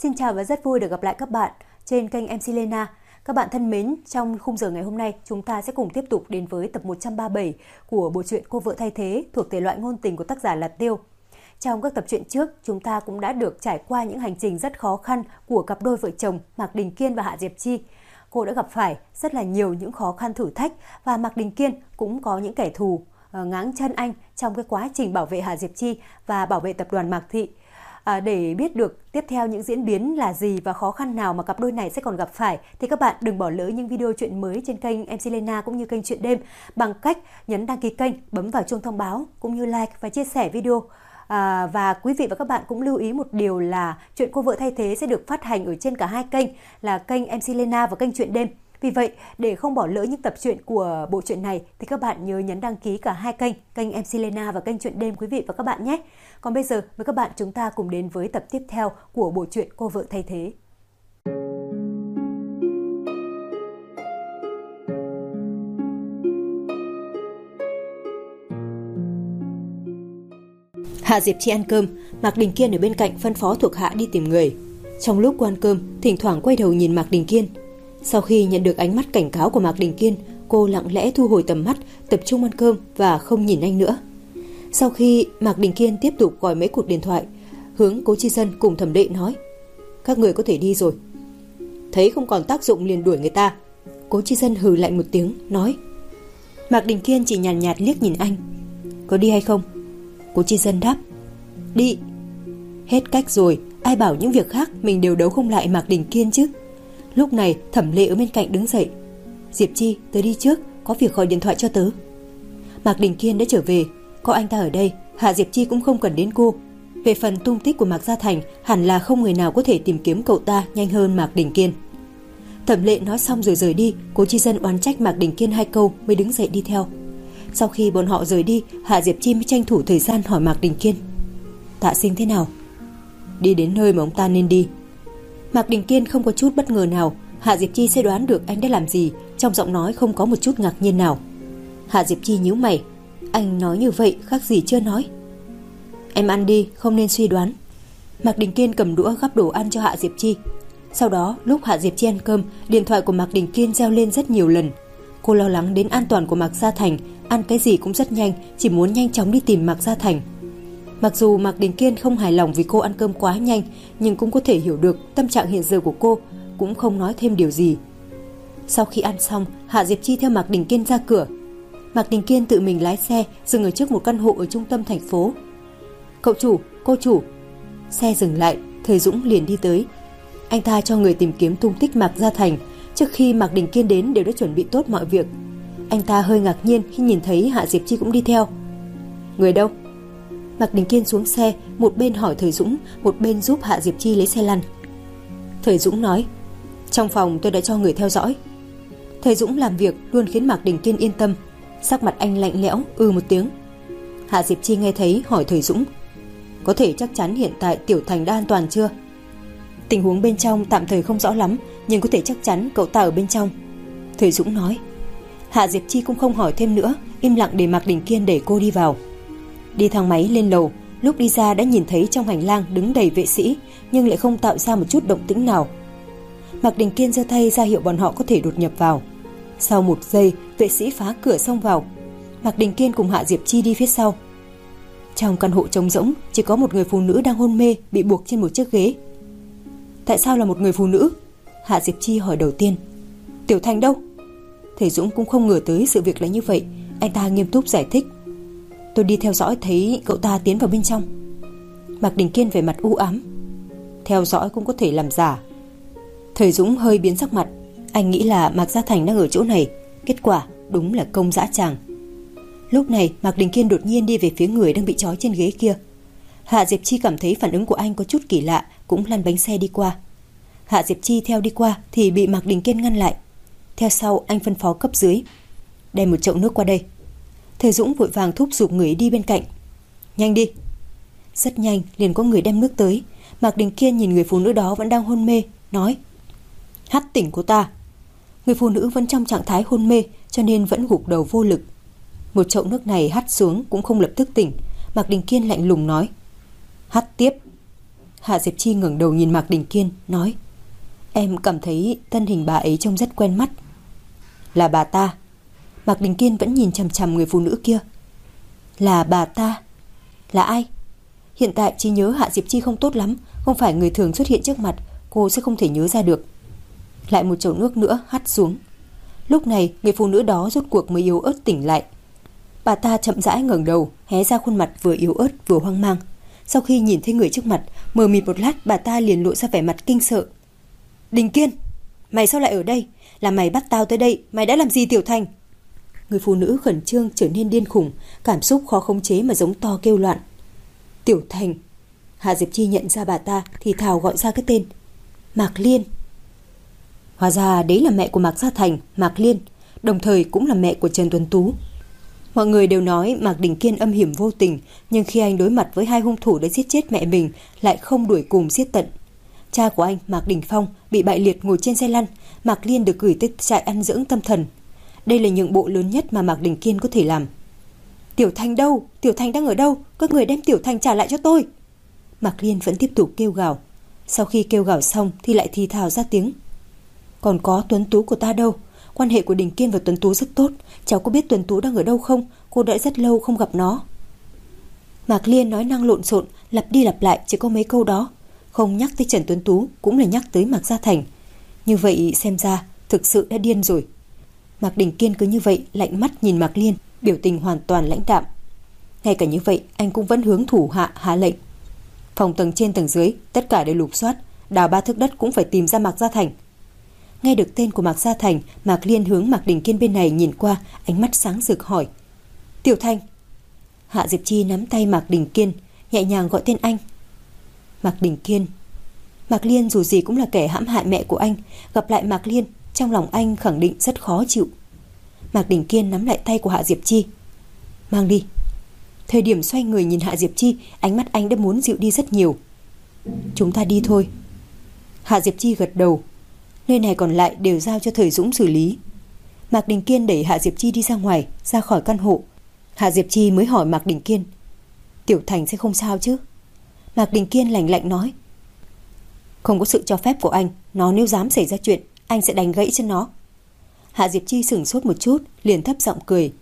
Xin chào và rất vui được gặp lại các bạn trên kênh MC Lena. Các bạn thân mến, trong khung giờ ngày hôm nay, chúng ta sẽ cùng tiếp tục đến với tập 137 của bộ truyện Cô vợ thay thế thuộc thể loại ngôn tình của tác giả là Tiêu. Trong các tập truyện trước, chúng ta cũng đã được trải qua những hành trình rất khó khăn của cặp đôi vợ chồng Mạc Đình Kiên và Hạ Diệp Chi. Cô đã gặp phải rất là nhiều những khó khăn thử thách và Mạc Đình Kiên cũng có những kẻ thù ngáng chân anh trong cái quá trình bảo vệ Hạ Diệp Chi và bảo vệ tập đoàn Mạc Thị. Để biết được tiếp theo những diễn biến là gì và khó khăn nào mà cặp đôi này sẽ còn gặp phải thì các bạn đừng bỏ lỡ những video truyện mới trên kênh MC Lena cũng như kênh Truyện Đêm bằng cách nhấn đăng ký kênh, bấm vào chuông thông báo cũng như like và chia sẻ video. Và quý vị và các bạn cũng lưu ý một điều là chuyện Cô vợ thay thế sẽ được phát hành ở trên cả hai kênh là kênh MC Lena và kênh Truyện Đêm. Vì vậy, để không bỏ lỡ những tập truyện của bộ truyện này thì các bạn nhớ nhấn đăng ký cả hai kênh MC Lena và kênh Truyện Đêm quý vị và các bạn nhé. Còn bây giờ, với các bạn chúng ta cùng đến với tập tiếp theo của bộ truyện Cô vợ thay thế. Hạ Diệp Chi ăn cơm, Mạc Đình Kiên ở bên cạnh phân phó thuộc hạ đi tìm người. Trong lúc cô ăn cơm, thỉnh thoảng quay đầu nhìn Mạc Đình Kiên. Sau khi nhận được ánh mắt cảnh cáo của Mạc Đình Kiên, cô lặng lẽ thu hồi tầm mắt, tập trung ăn cơm và không nhìn anh nữa. Sau khi Mạc Đình Kiên tiếp tục gọi mấy cuộc điện thoại, hướng Cố Chi Dân cùng Thẩm Đệ nói: "Các người có thể đi rồi." Thấy không còn tác dụng liền đuổi người ta. Cố Chi Dân hừ lạnh một tiếng, nói. Mạc Đình Kiên chỉ nhàn nhạt liếc nhìn anh: "Có đi hay không?" Cố Chi Dân đáp: "Đi." Hết cách rồi, ai bảo những việc khác mình đều đấu không lại Mạc Đình Kiên chứ. Lúc này Thẩm Lệ ở bên cạnh đứng dậy: "Diệp Chi, tớ đi trước, có việc gọi điện thoại cho tớ." Mạc Đình Kiên đã trở về, có anh ta ở đây, Hạ Diệp Chi cũng không cần đến cô. Về phần tung tích của Mạc Gia Thành, hẳn là không người nào có thể tìm kiếm cậu ta nhanh hơn Mạc Đình Kiên. Thẩm Lệ nói xong rồi rời đi, Cố Chi Dân oán trách Mạc Đình Kiên hai câu mới đứng dậy đi theo. Sau khi bọn họ rời đi, Hạ Diệp Chi mới tranh thủ thời gian hỏi Mạc Đình Kiên: "Tạ Sinh thế nào?" "Đi đến nơi mà ông ta nên đi." Mạc Đình Kiên không có chút bất ngờ nào, Hạ Diệp Chi sẽ đoán được anh đã làm gì, trong giọng nói không có một chút ngạc nhiên nào. Hạ Diệp Chi nhíu mày: "Anh nói như vậy khác gì chưa nói." "Em ăn đi, không nên suy đoán." Mạc Đình Kiên cầm đũa gắp đồ ăn cho Hạ Diệp Chi. Sau đó, lúc Hạ Diệp Chi ăn cơm, điện thoại của Mạc Đình Kiên reo lên rất nhiều lần. Cô lo lắng đến an toàn của Mạc Gia Thành, ăn cái gì cũng rất nhanh, chỉ muốn nhanh chóng đi tìm Mạc Gia Thành. Mặc dù Mạc Đình Kiên không hài lòng vì cô ăn cơm quá nhanh, nhưng cũng có thể hiểu được tâm trạng hiện giờ của cô, cũng không nói thêm điều gì. Sau khi ăn xong, Hạ Diệp Chi theo Mạc Đình Kiên ra cửa. Mạc Đình Kiên tự mình lái xe dừng ở trước một căn hộ ở trung tâm thành phố. "Cậu chủ, cô chủ." Xe dừng lại, Thời Dũng liền đi tới. Anh ta cho người tìm kiếm tung tích Mạc Gia Thành. Trước khi Mạc Đình Kiên đến đều đã chuẩn bị tốt mọi việc. Anh ta hơi ngạc nhiên khi nhìn thấy Hạ Diệp Chi cũng đi theo. "Người đâu?" Mạc Đình Kiên xuống xe, một bên hỏi Thời Dũng, một bên giúp Hạ Diệp Chi lấy xe lăn. Thời Dũng nói: "Trong phòng tôi đã cho người theo dõi." Thời Dũng làm việc luôn khiến Mạc Đình Kiên yên tâm. Sắc mặt anh lạnh lẽo, một tiếng. Hạ Diệp Chi nghe thấy hỏi Thời Dũng: "Có thể chắc chắn hiện tại Tiểu Thành đã an toàn chưa?" "Tình huống bên trong tạm thời không rõ lắm, nhưng có thể chắc chắn cậu ta ở bên trong." Thời Dũng nói. Hạ Diệp Chi cũng không hỏi thêm nữa, im lặng để Mạc Đình Kiên đẩy cô đi vào. Đi thang máy lên lầu, lúc đi ra đã nhìn thấy trong hành lang đứng đầy vệ sĩ, nhưng lại không tạo ra một chút động tĩnh nào. Mạc Đình Kiên giơ tay ra hiệu bọn họ có thể đột nhập vào. Sau một giây, vệ sĩ phá cửa xông vào. Mạc Đình Kiên cùng Hạ Diệp Chi đi phía sau. Trong căn hộ trống rỗng, chỉ có một người phụ nữ đang hôn mê bị buộc trên một chiếc ghế. "Tại sao là một người phụ nữ?" Hạ Diệp Chi hỏi đầu tiên. "Tiểu Thành đâu?" Thầy Dũng cũng không ngờ tới sự việc là như vậy. Anh ta nghiêm túc giải thích: "Tôi đi theo dõi thấy cậu ta tiến vào bên trong." Mạc Đình Kiên vẻ mặt u ám. Theo dõi cũng có thể làm giả. Thầy Dũng hơi biến sắc mặt. Anh nghĩ là Mạc Gia Thành đang ở chỗ này. Kết quả đúng là công dã tràng. Lúc này Mạc Đình Kiên đột nhiên đi về phía người đang bị trói trên ghế kia. Hạ Diệp Chi cảm thấy phản ứng của anh có chút kỳ lạ, cũng lăn bánh xe đi qua. Hạ Diệp Chi theo đi qua thì bị Mạc Đình Kiên ngăn lại. Theo sau anh phân phó cấp dưới: "Đem một chậu nước qua đây." Thầy Dũng vội vàng thúc giục người đi bên cạnh: "Nhanh đi." Rất nhanh liền có người đem nước tới. Mạc Đình Kiên nhìn người phụ nữ đó vẫn đang hôn mê, nói: "Hắt tỉnh cô ta." Người phụ nữ vẫn trong trạng thái hôn mê, cho nên vẫn gục đầu vô lực. Một chậu nước này hắt xuống cũng không lập tức tỉnh. Mạc Đình Kiên lạnh lùng nói: "Hắt tiếp." Hạ Diệp Chi ngẩng đầu nhìn Mạc Đình Kiên, nói: Em cảm thấy thân hình bà ấy trông rất quen mắt. Là bà ta. Mạc Đình Kiên vẫn nhìn chằm chằm người phụ nữ kia. Là bà ta? Là ai? Hiện tại trí nhớ Hạ Diệp Chi không tốt lắm, không phải người thường xuất hiện trước mặt, cô sẽ không thể nhớ ra được. Lại một chậu nước nữa hắt xuống. Lúc này người phụ nữ đó rốt cuộc mới yếu ớt tỉnh lại. Bà ta chậm rãi ngẩng đầu, hé ra khuôn mặt vừa yếu ớt vừa hoang mang. Sau khi nhìn thấy người trước mặt, mờ mịt một lát, bà ta liền lộ ra vẻ mặt kinh sợ. Đình Kiên, mày sao lại ở đây? Là mày bắt tao tới đây, mày đã làm gì Tiểu Thành? Người phụ nữ khẩn trương trở nên điên khủng, cảm xúc khó khống chế mà giống to kêu loạn. Tiểu Thành. Hạ Diệp Chi nhận ra bà ta thì thào gọi ra cái tên. Mạc Liên. Hóa ra đấy là mẹ của Mạc Gia Thành, Mạc Liên, đồng thời cũng là mẹ của Trần Tuấn Tú. Mọi người đều nói Mạc Đình Kiên âm hiểm vô tình, nhưng khi anh đối mặt với hai hung thủ đã giết chết mẹ mình lại không đuổi cùng giết tận. Cha của anh, Mạc Đình Phong, bị bại liệt ngồi trên xe lăn, Mạc Liên được gửi tới trại ăn dưỡng tâm thần. Đây là nhượng bộ lớn nhất mà Mạc Đình Kiên có thể làm. Tiểu Thành đâu? Tiểu Thành đang ở đâu? Các người đem Tiểu Thành trả lại cho tôi. Mạc Liên vẫn tiếp tục kêu gào. Sau khi kêu gào xong thì lại thì thào ra tiếng. Còn có Tuấn Tú của ta đâu? Quan hệ của Đình Kiên và Tuấn Tú rất tốt. Cháu có biết Tuấn Tú đang ở đâu không? Cô đã rất lâu không gặp nó. Mạc Liên nói năng lộn xộn, lặp đi lặp lại chỉ có mấy câu đó. Không nhắc tới Trần Tuấn Tú cũng là nhắc tới Mạc Gia Thành. Như vậy xem ra thực sự đã điên rồi. Mạc Đình Kiên cứ như vậy lạnh mắt nhìn Mạc Liên, biểu tình hoàn toàn lãnh đạm. Ngay cả như vậy anh cũng vẫn hướng thủ hạ hạ lệnh. Phòng tầng trên tầng dưới tất cả đều lục soát, đào 3 thước đất cũng phải tìm ra Mạc Gia Thành. Nghe được tên của Mạc Gia Thành, Mạc Liên hướng Mạc Đình Kiên bên này nhìn qua, ánh mắt sáng rực hỏi. Tiểu Thành. Hạ Diệp Chi nắm tay Mạc Đình Kiên, nhẹ nhàng gọi tên anh. Mạc Đình Kiên. Mạc Liên dù gì cũng là kẻ hãm hại mẹ của anh, gặp lại Mạc Liên, trong lòng anh khẳng định rất khó chịu. Mạc Đình Kiên nắm lại tay của Hạ Diệp Chi. Mang đi. Thời điểm xoay người nhìn Hạ Diệp Chi, ánh mắt anh đã muốn dịu đi rất nhiều. Chúng ta đi thôi. Hạ Diệp Chi gật đầu. Nơi này còn lại đều giao cho Thời Dũng xử lý. Mạc Đình Kiên đẩy Hạ Diệp Chi đi ra ngoài, ra khỏi căn hộ. Hạ Diệp Chi mới hỏi Mạc Đình Kiên. Tiểu Thành sẽ không sao chứ? Mạc Đình Kiên lạnh lạnh nói. Không có sự cho phép của anh, nó nếu dám xảy ra chuyện, anh sẽ đánh gãy chân nó. Hạ Diệp Chi sửng sốt một chút, liền thấp giọng cười.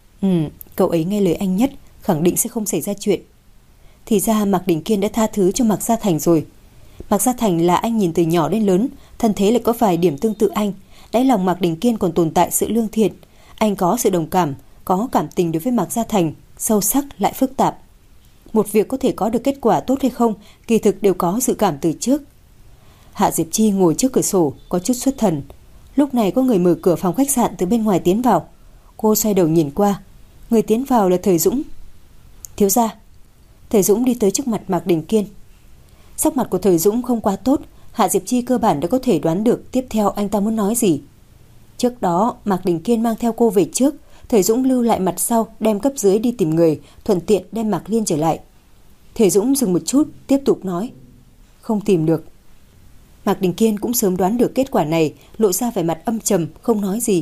Cậu ấy nghe lời anh nhất, khẳng định sẽ không xảy ra chuyện. Thì ra Mạc Đình Kiên đã tha thứ cho Mạc Gia Thành rồi. Mạc Gia Thành là anh nhìn từ nhỏ đến lớn, thân thế lại có vài điểm tương tự anh. Đáy lòng Mạc Đình Kiên còn tồn tại sự lương thiện. Anh có sự đồng cảm, có cảm tình đối với Mạc Gia Thành, sâu sắc lại phức tạp. Một việc có thể có được kết quả tốt hay không, kỳ thực đều có dự cảm từ trước. Hạ Diệp Chi ngồi trước cửa sổ, có chút xuất thần. Lúc này có người mở cửa phòng khách sạn từ bên ngoài tiến vào. Cô xoay đầu nhìn qua. Người tiến vào là Thời Dũng. Thiếu gia. Thời Dũng đi tới trước mặt Mạc Đình Kiên. Sắc mặt của Thời Dũng không quá tốt. Hạ Diệp Chi cơ bản đã có thể đoán được tiếp theo anh ta muốn nói gì. Trước đó Mạc Đình Kiên mang theo cô về trước, Thời Dũng lưu lại mặt sau, đem cấp dưới đi tìm người, thuận tiện đem Mạc Liên trở lại. Thời Dũng dừng một chút, tiếp tục nói. Không tìm được. Mạc Đình Kiên cũng sớm đoán được kết quả này, lộ ra vẻ mặt âm trầm, không nói gì.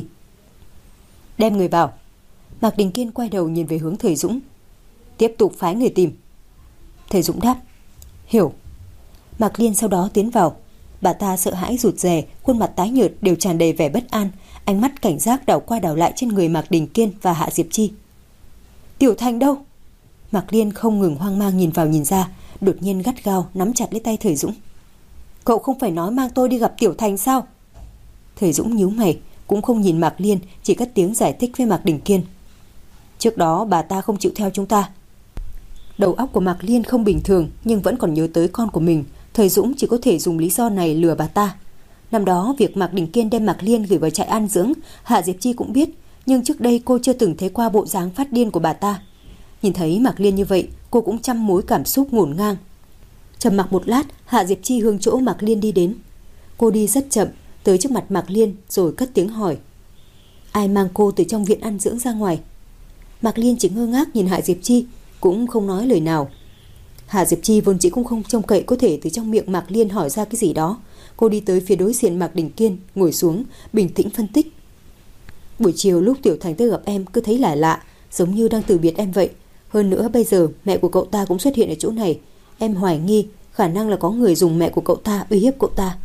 Đem người vào. Mạc Đình Kiên quay đầu nhìn về hướng Thời Dũng. Tiếp tục phái người tìm. Thời Dũng đáp. Hiểu. Mạc Liên sau đó tiến vào. Bà ta sợ hãi rụt rè, khuôn mặt tái nhợt đều tràn đầy vẻ bất an, ánh mắt cảnh giác đảo qua đảo lại trên người Mạc Đình Kiên và Hạ Diệp Chi. Tiểu Thành đâu? Mạc Liên không ngừng hoang mang nhìn vào nhìn ra, đột nhiên gắt gao nắm chặt lấy tay Thời Dũng. Cậu không phải nói mang tôi đi gặp Tiểu Thành sao? Thời Dũng nhíu mày, cũng không nhìn Mạc Liên, chỉ cất tiếng giải thích với Mạc Đình Kiên. Trước đó bà ta không chịu theo chúng ta. Đầu óc của Mạc Liên không bình thường, nhưng vẫn còn nhớ tới con của mình. Thời Dũng chỉ có thể dùng lý do này lừa bà ta. Năm đó việc Mạc Đình Kiên đem Mạc Liên gửi vào trại an dưỡng, Hạ Diệp Chi cũng biết, nhưng trước đây cô chưa từng thấy qua bộ dáng phát điên của bà ta. Nhìn thấy Mạc Liên như vậy, cô cũng trăm mối cảm xúc ngổn ngang. Trầm mặc một lát, Hạ Diệp Chi hướng chỗ Mạc Liên đi đến. Cô đi rất chậm, tới trước mặt Mạc Liên rồi cất tiếng hỏi. Ai mang cô từ trong viện ăn dưỡng ra ngoài? Mạc Liên chỉ ngơ ngác nhìn Hạ Diệp Chi, cũng không nói lời nào. Hạ Diệp Chi vốn chỉ cũng không trông cậy có thể từ trong miệng Mạc Liên hỏi ra cái gì đó. Cô đi tới phía đối diện Mạc Đình Kiên, ngồi xuống, bình tĩnh phân tích. Buổi chiều lúc Tiểu Thành tới gặp em cứ thấy lạ lạ, giống như đang từ biệt em vậy. Hơn nữa bây giờ mẹ của cậu ta cũng xuất hiện ở chỗ này. Em hoài nghi khả năng là có người dùng mẹ của cậu ta uy hiếp cậu ta.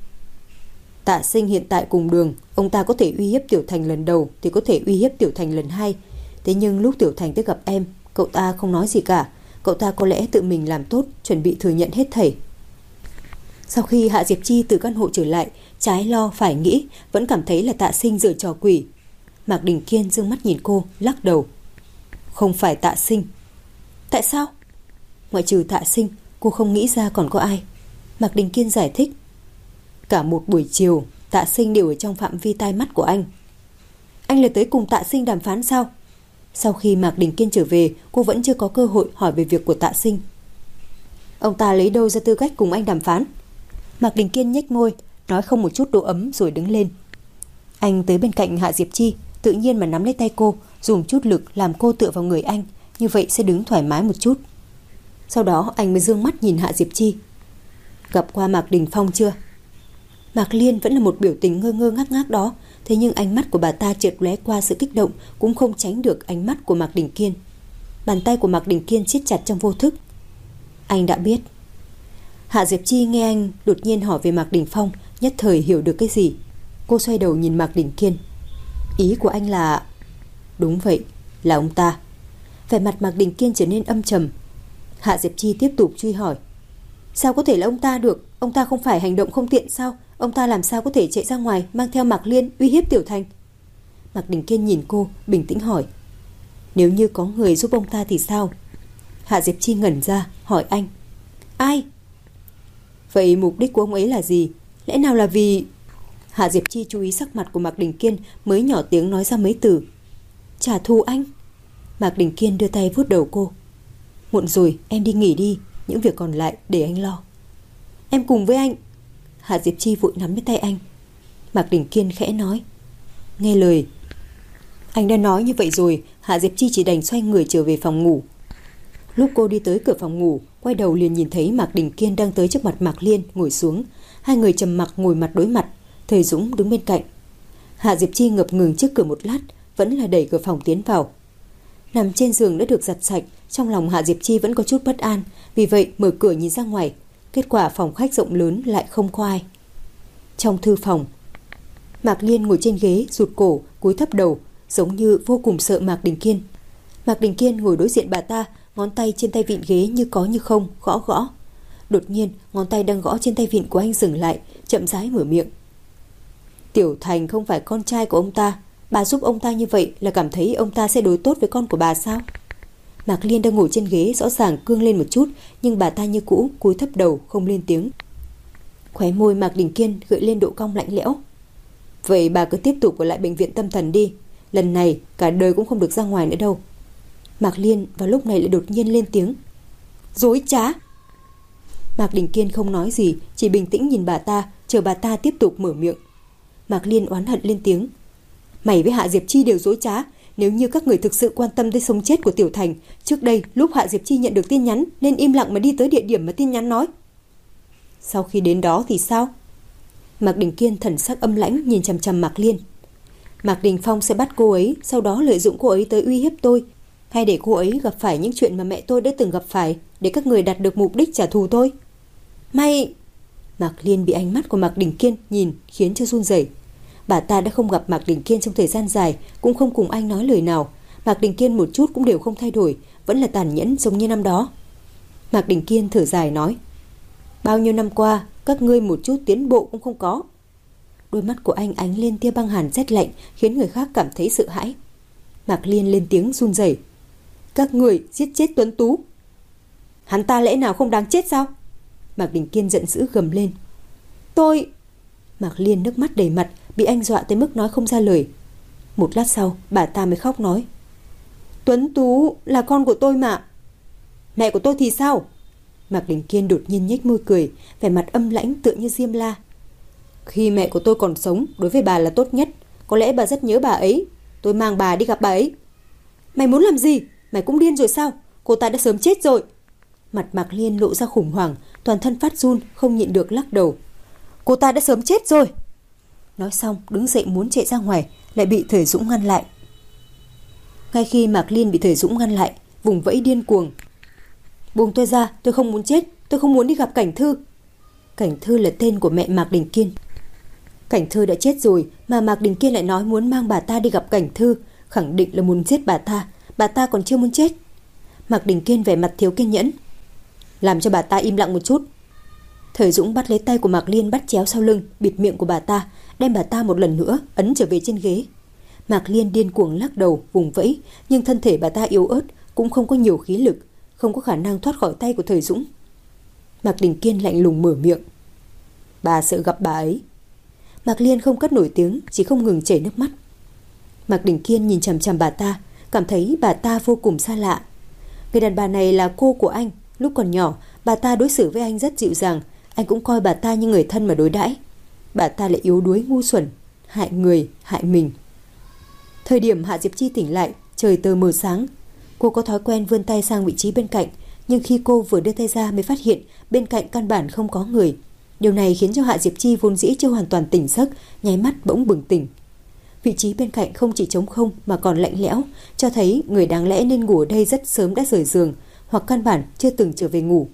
Tạ Sinh hiện tại cùng đường, ông ta có thể uy hiếp Tiểu Thành lần đầu thì có thể uy hiếp Tiểu Thành lần hai. Thế nhưng lúc Tiểu Thành tới gặp em, cậu ta không nói gì cả. Cậu ta có lẽ tự mình làm tốt, chuẩn bị thừa nhận hết thảy. Sau khi Hạ Diệp Chi từ căn hộ trở lại, trái lo phải nghĩ, vẫn cảm thấy là Tạ Sinh giở trò quỷ. Mạc Đình Kiên dương mắt nhìn cô, lắc đầu. Không phải Tạ Sinh. Tại sao? Ngoại trừ Tạ Sinh, cô không nghĩ ra còn có ai. Mạc Đình Kiên giải thích. Cả một buổi chiều, Tạ Sinh đều ở trong phạm vi tai mắt của anh. Anh là tới cùng Tạ Sinh đàm phán sao? Sau khi Mạc Đình Kiên trở về, cô vẫn chưa có cơ hội hỏi về việc của Tạ Sinh. Ông ta lấy đâu ra tư cách cùng anh đàm phán? Mạc Đình Kiên nhếch môi, nói không một chút độ ấm rồi đứng lên. Anh tới bên cạnh Hạ Diệp Chi, tự nhiên mà nắm lấy tay cô, dùng chút lực làm cô tựa vào người anh, như vậy sẽ đứng thoải mái một chút. Sau đó anh mới dương mắt nhìn Hạ Diệp Chi. Gặp qua Mạc Đình Phong chưa? Mạc Liên vẫn là một biểu tình ngơ ngơ ngác ngác đó, thế nhưng ánh mắt của bà ta chợt lóe qua sự kích động, cũng không tránh được ánh mắt của Mạc Đình Kiên. Bàn tay của Mạc Đình Kiên siết chặt trong vô thức. Anh đã biết. Hạ Diệp Chi nghe anh đột nhiên hỏi về Mạc Đình Phong, nhất thời hiểu được cái gì. Cô xoay đầu nhìn Mạc Đình Kiên. Ý của anh là... Đúng vậy, là ông ta. Vẻ mặt Mạc Đình Kiên trở nên âm trầm. Hạ Diệp Chi tiếp tục truy hỏi. Sao có thể là ông ta được? Ông ta không phải hành động không tiện sao? Ông ta làm sao có thể chạy ra ngoài mang theo Mạc Liên uy hiếp Tiểu Thành? Mạc Đình Kiên nhìn cô, bình tĩnh hỏi. Nếu như có người giúp ông ta thì sao? Hạ Diệp Chi ngẩn ra, hỏi anh. Ai? Vậy mục đích của ông ấy là gì? Lẽ nào là vì... Hạ Diệp Chi chú ý sắc mặt của Mạc Đình Kiên, mới nhỏ tiếng nói ra mấy từ. Trả thù anh? Mạc Đình Kiên đưa tay vuốt đầu cô. Muộn rồi, em đi nghỉ đi, những việc còn lại để anh lo. Em cùng với anh. Hạ Diệp Chi vội nắm lấy tay anh. Mạc Đình Kiên khẽ nói. Nghe lời. Anh đã nói như vậy rồi, Hạ Diệp Chi chỉ đành xoay người trở về phòng ngủ. Lúc cô đi tới cửa phòng ngủ, quay đầu liền nhìn thấy Mạc Đình Kiên đang tới trước mặt Mạc Liên ngồi xuống. Hai người trầm mặc ngồi mặt đối mặt. Thời Dũng đứng bên cạnh. Hạ Diệp Chi ngập ngừng trước cửa một lát, vẫn là đẩy cửa phòng tiến vào. Nằm trên giường đã được giặt sạch, trong lòng Hạ Diệp Chi vẫn có chút bất an, vì vậy mở cửa nhìn ra ngoài. Kết quả phòng khách rộng lớn lại không có ai. Trong thư phòng, Mạc Liên ngồi trên ghế, rụt cổ, cúi thấp đầu, giống như vô cùng sợ Mạc Đình Kiên. Mạc Đình Kiên ngồi đối diện bà ta, ngón tay trên tay vịn ghế như có như không, gõ gõ. Đột nhiên, ngón tay đang gõ trên tay vịn của anh dừng lại, chậm rãi mở miệng. Tiểu Thành không phải con trai của ông ta, bà giúp ông ta như vậy là cảm thấy ông ta sẽ đối tốt với con của bà sao? Mạc Liên đang ngồi trên ghế rõ ràng cương lên một chút, nhưng bà ta như cũ cúi thấp đầu không lên tiếng. Khóe môi Mạc Đình Kiên gợi lên độ cong lạnh lẽo. Vậy bà cứ tiếp tục ở lại bệnh viện tâm thần đi, lần này cả đời cũng không được ra ngoài nữa đâu. Mạc Liên vào lúc này lại đột nhiên lên tiếng. Dối trá! Mạc Đình Kiên không nói gì, chỉ bình tĩnh nhìn bà ta, chờ bà ta tiếp tục mở miệng. Mạc Liên oán hận lên tiếng. Mày với Hạ Diệp Chi đều dối trá. Nếu như các người thực sự quan tâm tới sống chết của Tiểu Thành, trước đây lúc Hạ Diệp Chi nhận được tin nhắn nên im lặng mà đi tới địa điểm mà tin nhắn nói. Sau khi đến đó thì sao? Mạc Đình Kiên thần sắc âm lãnh nhìn chằm chằm Mạc Liên. Mạc Đình Phong sẽ bắt cô ấy, sau đó lợi dụng cô ấy tới uy hiếp tôi, hay để cô ấy gặp phải những chuyện mà mẹ tôi đã từng gặp phải, để các người đạt được mục đích trả thù tôi? Mày... Mạc Liên bị ánh mắt của Mạc Đình Kiên nhìn khiến cho run rẩy. Bà ta đã không gặp Mạc Đình Kiên trong thời gian dài, cũng không cùng anh nói lời nào. Mạc Đình Kiên một chút cũng đều không thay đổi, vẫn là tàn nhẫn giống như năm đó. Mạc Đình Kiên thở dài nói. Bao nhiêu năm qua, các ngươi một chút tiến bộ cũng không có. Đôi mắt của anh ánh lên tia băng hàn rét lạnh, khiến người khác cảm thấy sợ hãi. Mạc Liên lên tiếng run rẩy. Các người giết chết Tuấn Tú. Hắn ta lẽ nào không đáng chết sao? Mạc Đình Kiên giận dữ gầm lên. Tôi... Mạc Liên nước mắt đầy mặt, bị anh dọa tới mức nói không ra lời. Một lát sau, bà ta mới khóc nói. Tuấn Tú là con của tôi mà. Mẹ của tôi thì sao? Mạc Đình Kiên đột nhiên nhếch môi cười, vẻ mặt âm lãnh tựa như diêm la. Khi mẹ của tôi còn sống, đối với bà là tốt nhất. Có lẽ bà rất nhớ bà ấy. Tôi mang bà đi gặp bà ấy. Mày muốn làm gì? Mày cũng điên rồi sao? Cô ta đã sớm chết rồi. Mặt Mạc Liên lộ ra khủng hoảng, toàn thân phát run, không nhịn được lắc đầu. Cô ta đã sớm chết rồi. Nói xong đứng dậy muốn chạy ra ngoài, lại bị Thời Dũng ngăn lại. Ngay khi Mạc Liên bị Thời Dũng ngăn lại, vùng vẫy điên cuồng. Buông tôi ra, tôi không muốn chết. tôi không muốn đi gặp Cảnh Thư. Cảnh Thư là tên của mẹ Mạc Đình Kiên. Cảnh Thư đã chết rồi mà Mạc Đình Kiên lại nói muốn mang bà ta đi gặp Cảnh Thư, khẳng định là muốn giết bà ta còn chưa muốn chết. Mạc Đình Kiên vẻ mặt thiếu kiên nhẫn. Làm cho bà ta im lặng một chút. Thời Dũng bắt lấy tay của Mạc Liên bắt chéo sau lưng, bịt miệng của bà ta, đem bà ta một lần nữa ấn trở về trên ghế. Mạc Liên điên cuồng lắc đầu, vùng vẫy, nhưng thân thể bà ta yếu ớt, cũng không có nhiều khí lực, không có khả năng thoát khỏi tay của Thời Dũng. Mạc Đình Kiên lạnh lùng mở miệng. Bà sợ gặp bà ấy. Mạc Liên không cất nổi tiếng, chỉ không ngừng chảy nước mắt. Mạc Đình Kiên nhìn chằm chằm bà ta, cảm thấy bà ta vô cùng xa lạ. Người đàn bà này là cô của anh, lúc còn nhỏ, bà ta đối xử với anh rất dịu dàng, anh cũng coi bà ta như người thân mà đối đãi. Bà ta lại yếu đuối ngu xuẩn, hại người, hại mình. Thời điểm Hạ Diệp Chi tỉnh lại, trời tờ mờ sáng. Cô có thói quen vươn tay sang vị trí bên cạnh, nhưng khi cô vừa đưa tay ra mới phát hiện bên cạnh căn bản không có người. Điều này khiến cho Hạ Diệp Chi vốn dĩ chưa hoàn toàn tỉnh giấc, nháy mắt bỗng bừng tỉnh. Vị trí bên cạnh không chỉ trống không mà còn lạnh lẽo, cho thấy người đáng lẽ nên ngủ ở đây rất sớm đã rời giường, hoặc căn bản chưa từng trở về ngủ.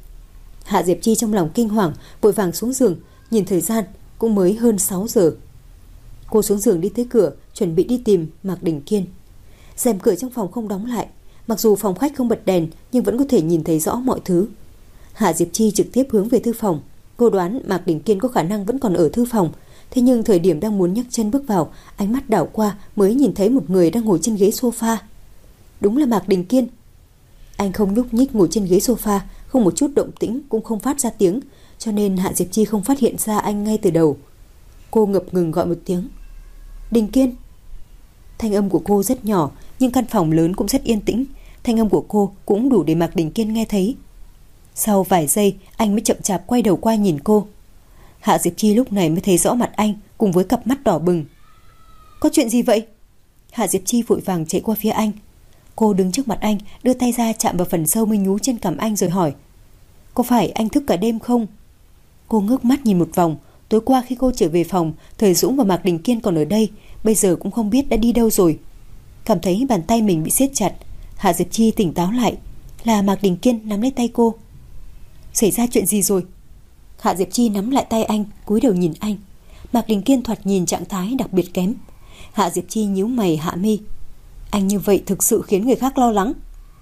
Hạ Diệp Chi trong lòng kinh hoàng, vội vàng xuống giường, nhìn thời gian cũng mới hơn 6 giờ. Cô xuống giường đi tới cửa, chuẩn bị đi tìm Mạc Đình Kiên. Rèm cửa trong phòng không đóng lại, mặc dù phòng khách không bật đèn nhưng vẫn có thể nhìn thấy rõ mọi thứ. Hạ Diệp Chi trực tiếp hướng về thư phòng. Cô đoán Mạc Đình Kiên có khả năng vẫn còn ở thư phòng, thế nhưng thời điểm đang muốn nhấc chân bước vào, ánh mắt đảo qua mới nhìn thấy một người đang ngồi trên ghế sofa. Đúng là Mạc Đình Kiên. Anh không nhúc nhích ngồi trên ghế sofa, không một chút động tĩnh, cũng không phát ra tiếng, cho nên Hạ Diệp Chi không phát hiện ra anh ngay từ đầu. Cô ngập ngừng gọi một tiếng. Đình Kiên. Thanh âm của cô rất nhỏ, nhưng căn phòng lớn cũng rất yên tĩnh. Thanh âm của cô cũng đủ để Mạc Đình Kiên nghe thấy. Sau vài giây, anh mới chậm chạp quay đầu qua nhìn cô. Hạ Diệp Chi lúc này mới thấy rõ mặt anh cùng với cặp mắt đỏ bừng. Có chuyện gì vậy? Hạ Diệp Chi vội vàng chạy qua phía anh. Cô đứng trước mặt anh, đưa tay ra chạm vào phần sâu mi nhú trên cằm anh rồi hỏi. Có phải anh thức cả đêm không? Cô ngước mắt nhìn một vòng. Tối qua khi cô trở về phòng, Thời Dũng và Mạc Đình Kiên còn ở đây, bây giờ cũng không biết đã đi đâu rồi. Cảm thấy bàn tay mình bị siết chặt, Hạ Diệp Chi tỉnh táo lại. Là Mạc Đình Kiên nắm lấy tay cô. Xảy ra chuyện gì rồi? Hạ Diệp Chi nắm lại tay anh, cúi đầu nhìn anh. Mạc Đình Kiên thoạt nhìn trạng thái đặc biệt kém. Hạ Diệp Chi nhíu mày hạ mi. Anh như vậy thực sự khiến người khác lo lắng.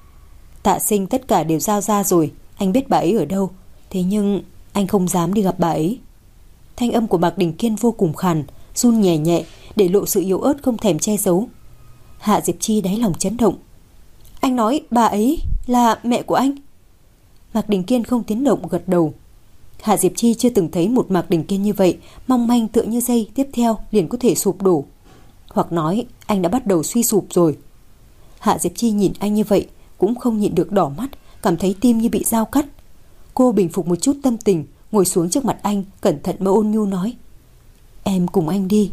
Tạ Sinh tất cả đều giao ra rồi, anh biết bà ấy ở đâu, thế nhưng anh không dám đi gặp bà ấy. Thanh âm của Mạc Đình Kiên vô cùng khàn, run nhẹ nhẹ, để lộ sự yếu ớt không thèm che giấu. Hạ Diệp Chi đáy lòng chấn động. Anh nói bà ấy là mẹ của anh? Mạc Đình Kiên không tiếng động gật đầu. Hạ Diệp Chi chưa từng thấy một Mạc Đình Kiên như vậy, mong manh tựa như giây tiếp theo liền có thể sụp đổ. Hoặc nói anh đã bắt đầu suy sụp rồi. Hạ Diệp Chi nhìn anh như vậy cũng không nhịn được đỏ mắt, cảm thấy tim như bị dao cắt. Cô bình phục một chút tâm tình, ngồi xuống trước mặt anh, cẩn thận mà ôn nhu nói. Em cùng anh đi.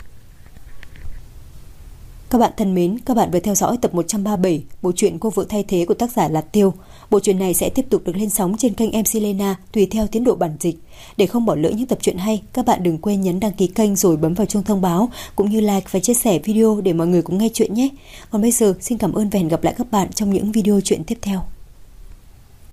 Các bạn thân mến, các bạn vừa theo dõi tập 137 bộ truyện Cô vợ thay thế của tác giả Lạt Tiêu. Bộ truyện này sẽ tiếp tục được lên sóng trên kênh MC Lena tùy theo tiến độ bản dịch. Để không bỏ lỡ những tập truyện hay, các bạn đừng quên nhấn đăng ký kênh rồi bấm vào chuông thông báo, cũng như like và chia sẻ video để mọi người cùng nghe chuyện nhé. Còn bây giờ, xin cảm ơn và hẹn gặp lại các bạn trong những video truyện tiếp theo.